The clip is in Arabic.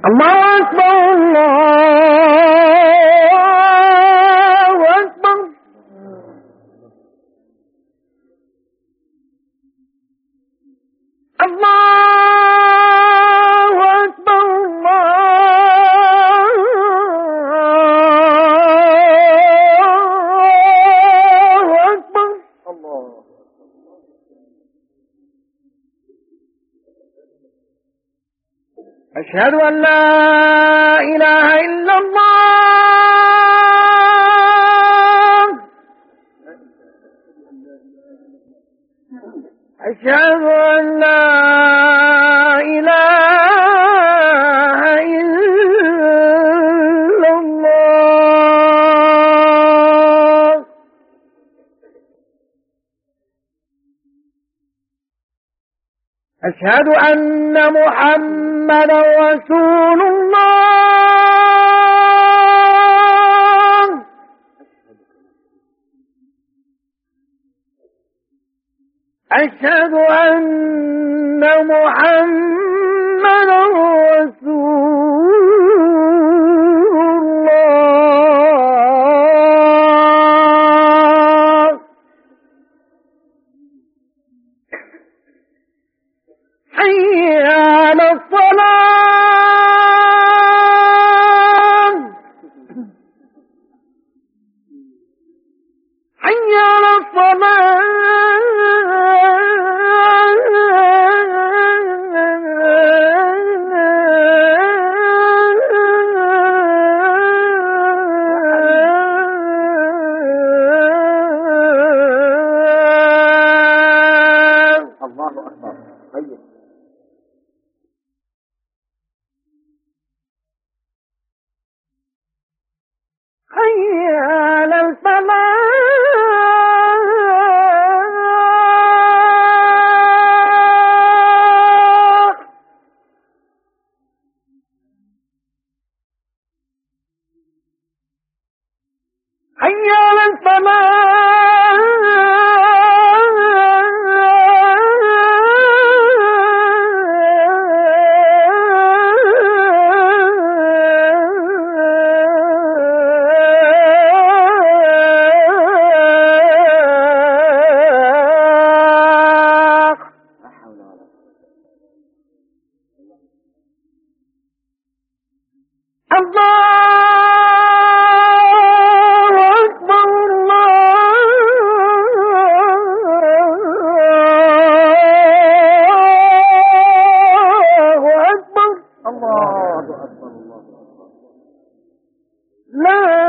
الله أكبر الله أكبر. الله أكبر الله أكبر. الله أشهد أن لا إله إلا الله. أشهد أن لا إله إلا الله. أشهد أن محمدا رسول الله. أشهد أن محمدا رسول الله. حي على الصلاة. حي على الصلاة. الله أكبر. طيب. حي على الفلاح. حي على الله أكبر الله أكبر. الله أكبر. الله أكبر. لا